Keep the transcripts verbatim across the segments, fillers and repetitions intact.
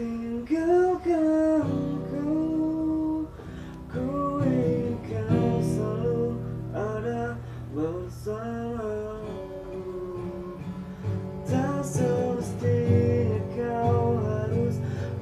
tinggalkanku. Ku ingin kau selalu ada bersamaku. Tak semestinya kau harus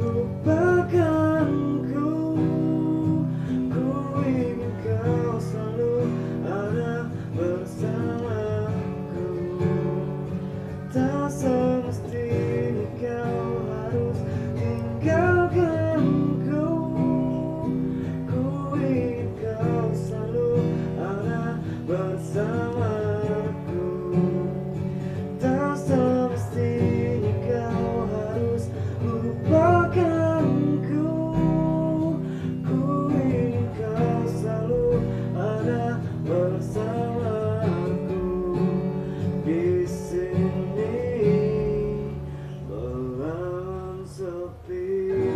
lupakanku. Ku ingin kau selalu ada bersamaku. Tak semestinya kau harus tinggalkanku. Ku ingin kau selalu ada bersamaku. Tak semestinya kau harus lupakanku. Ku ingin kau selalu ada bersamaku. Di sini melawan sepi.